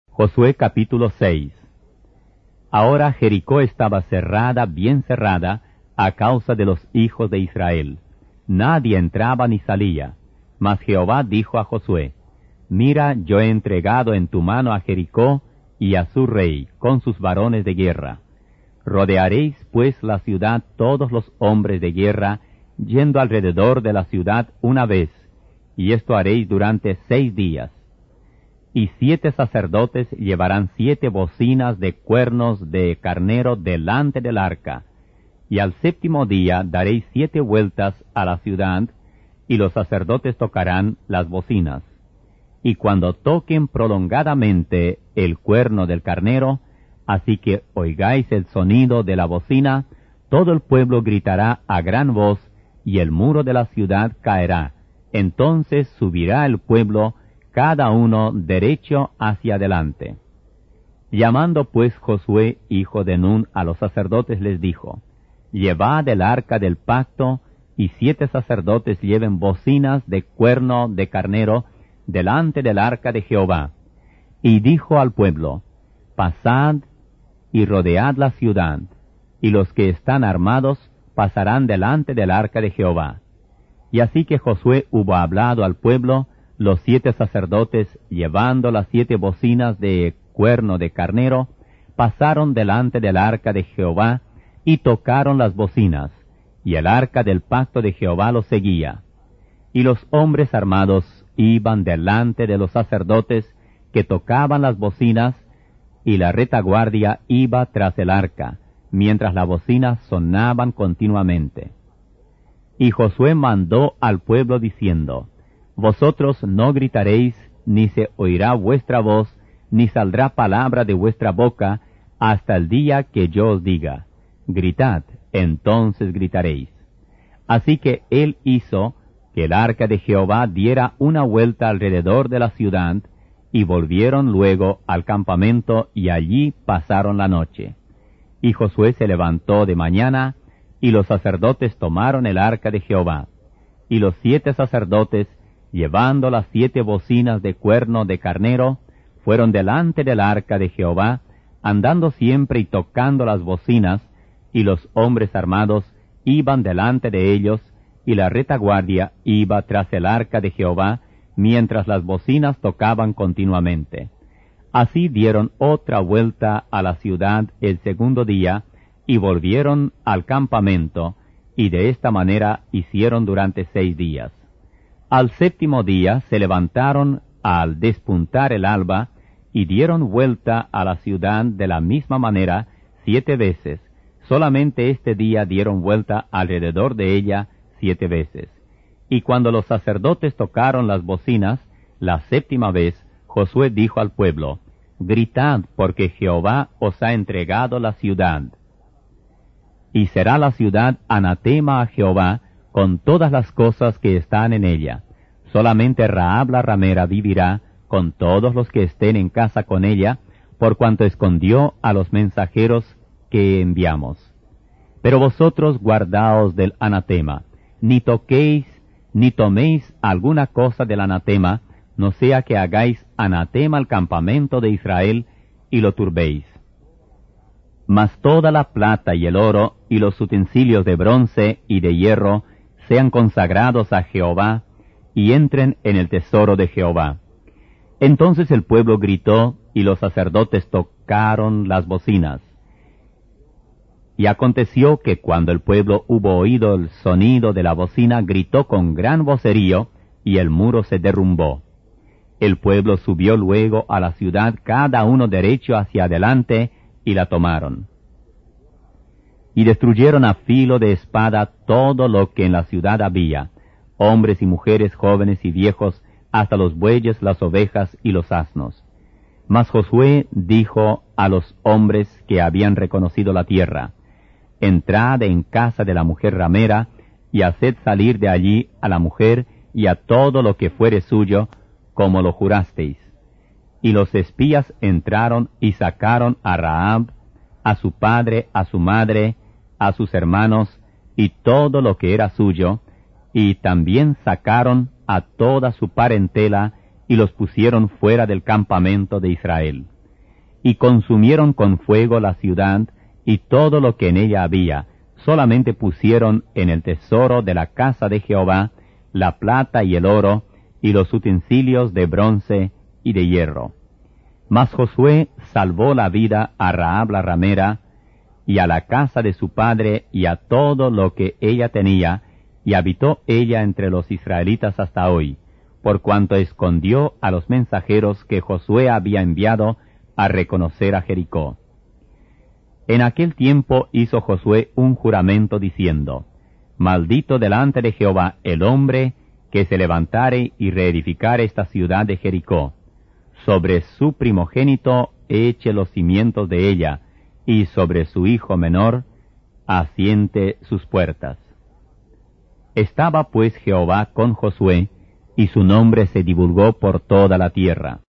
Josué capítulo 6. Ahora Jericó estaba cerrada, bien cerrada, a causa de los hijos de Israel. Nadie entraba ni salía. Mas Jehová dijo a Josué: Mira, yo he entregado en tu mano a Jericó y a su rey, con sus varones de guerra. Rodearéis pues la ciudad todos los hombres de guerra, yendo alrededor de la ciudad una vez, y esto haréis durante 6 días. Y 7 sacerdotes llevarán 7 bocinas de cuernos de carnero delante del arca. Y al 7º día daréis 7 vueltas a la ciudad, y los sacerdotes tocarán las bocinas. Y cuando toquen prolongadamente el cuerno del carnero, así que oigáis el sonido de la bocina, todo el pueblo gritará a gran voz, y el muro de la ciudad caerá. Entonces subirá el pueblo, cada uno derecho hacia adelante. Llamando pues Josué, hijo de Nun, a los sacerdotes, les dijo: Llevad el arca del pacto, y 7 sacerdotes lleven bocinas de cuerno de carnero delante del arca de Jehová. Y dijo al pueblo: Pasad y rodead la ciudad, y los que están armados pasarán delante del arca de Jehová. Y así que Josué hubo hablado al pueblo, los 7 sacerdotes, llevando las 7 bocinas de cuerno de carnero, pasaron delante del arca de Jehová, y tocaron las bocinas, y el arca del pacto de Jehová los seguía. Y los hombres armados iban delante de los sacerdotes, que tocaban las bocinas, y la retaguardia iba tras el arca, mientras las bocinas sonaban continuamente. Y Josué mandó al pueblo diciendo: Vosotros no gritaréis, ni se oirá vuestra voz, ni saldrá palabra de vuestra boca, hasta el día que yo os diga: Gritad, entonces gritaréis. Así que él hizo que el arca de Jehová diera una vuelta alrededor de la ciudad, y volvieron luego al campamento, y allí pasaron la noche. Y Josué se levantó de mañana, y los sacerdotes tomaron el arca de Jehová. Y los 7 sacerdotes, llevando las 7 bocinas de cuerno de carnero, fueron delante del arca de Jehová, andando siempre y tocando las bocinas, y los hombres armados iban delante de ellos, y la retaguardia iba tras el arca de Jehová, mientras las bocinas tocaban continuamente. Así dieron otra vuelta a la ciudad el 2º día, y volvieron al campamento, y de esta manera hicieron durante 6 días. Al 7º día se levantaron al despuntar el alba, y dieron vuelta a la ciudad de la misma manera 7 veces. Solamente este día dieron vuelta alrededor de ella 7 veces. Y cuando los sacerdotes tocaron las bocinas, la 7ª vez, Josué dijo al pueblo: Gritad, porque Jehová os ha entregado la ciudad. Y será la ciudad anatema a Jehová, con todas las cosas que están en ella. Solamente Rahab la ramera vivirá, con todos los que estén en casa con ella, por cuanto escondió a los mensajeros que enviamos. Pero vosotros guardaos del anatema, ni toquéis, ni toméis alguna cosa del anatema, no sea que hagáis anatema al campamento de Israel, y lo turbéis. Mas toda la plata y el oro, y los utensilios de bronce y de hierro, sean consagrados a Jehová, y entren en el tesoro de Jehová. Entonces el pueblo gritó, y los sacerdotes tocaron las bocinas. Y aconteció que cuando el pueblo hubo oído el sonido de la bocina, gritó con gran vocerío, y el muro se derrumbó. El pueblo subió luego a la ciudad, cada uno derecho hacia adelante, y la tomaron. Y destruyeron a filo de espada todo lo que en la ciudad había, hombres y mujeres, jóvenes y viejos, hasta los bueyes, las ovejas y los asnos. Mas Josué dijo a los hombres que habían reconocido la tierra: Entrad en casa de la mujer ramera, y haced salir de allí a la mujer y a todo lo que fuere suyo, como lo jurasteis. Y los espías entraron y sacaron a Rahab, a su padre, a su madre, a sus hermanos, y todo lo que era suyo, y también sacaron a toda su parentela, y los pusieron fuera del campamento de Israel. y consumieron con fuego la ciudad y todo lo que en ella había. Solamente pusieron en el tesoro de la casa de Jehová la plata y el oro, y los utensilios de bronce y de hierro. Mas Josué salvó la vida a Rahab la ramera, y a la casa de su padre, y a todo lo que ella tenía, y habitó ella entre los israelitas hasta hoy, por cuanto escondió a los mensajeros que Josué había enviado a reconocer a Jericó. En aquel tiempo hizo Josué un juramento diciendo: Maldito delante de Jehová el hombre que se levantare y reedificare esta ciudad de Jericó. Sobre su primogénito eche los cimientos de ella, y sobre su hijo menor asiente sus puertas. Estaba pues Jehová con Josué, y su nombre se divulgó por toda la tierra.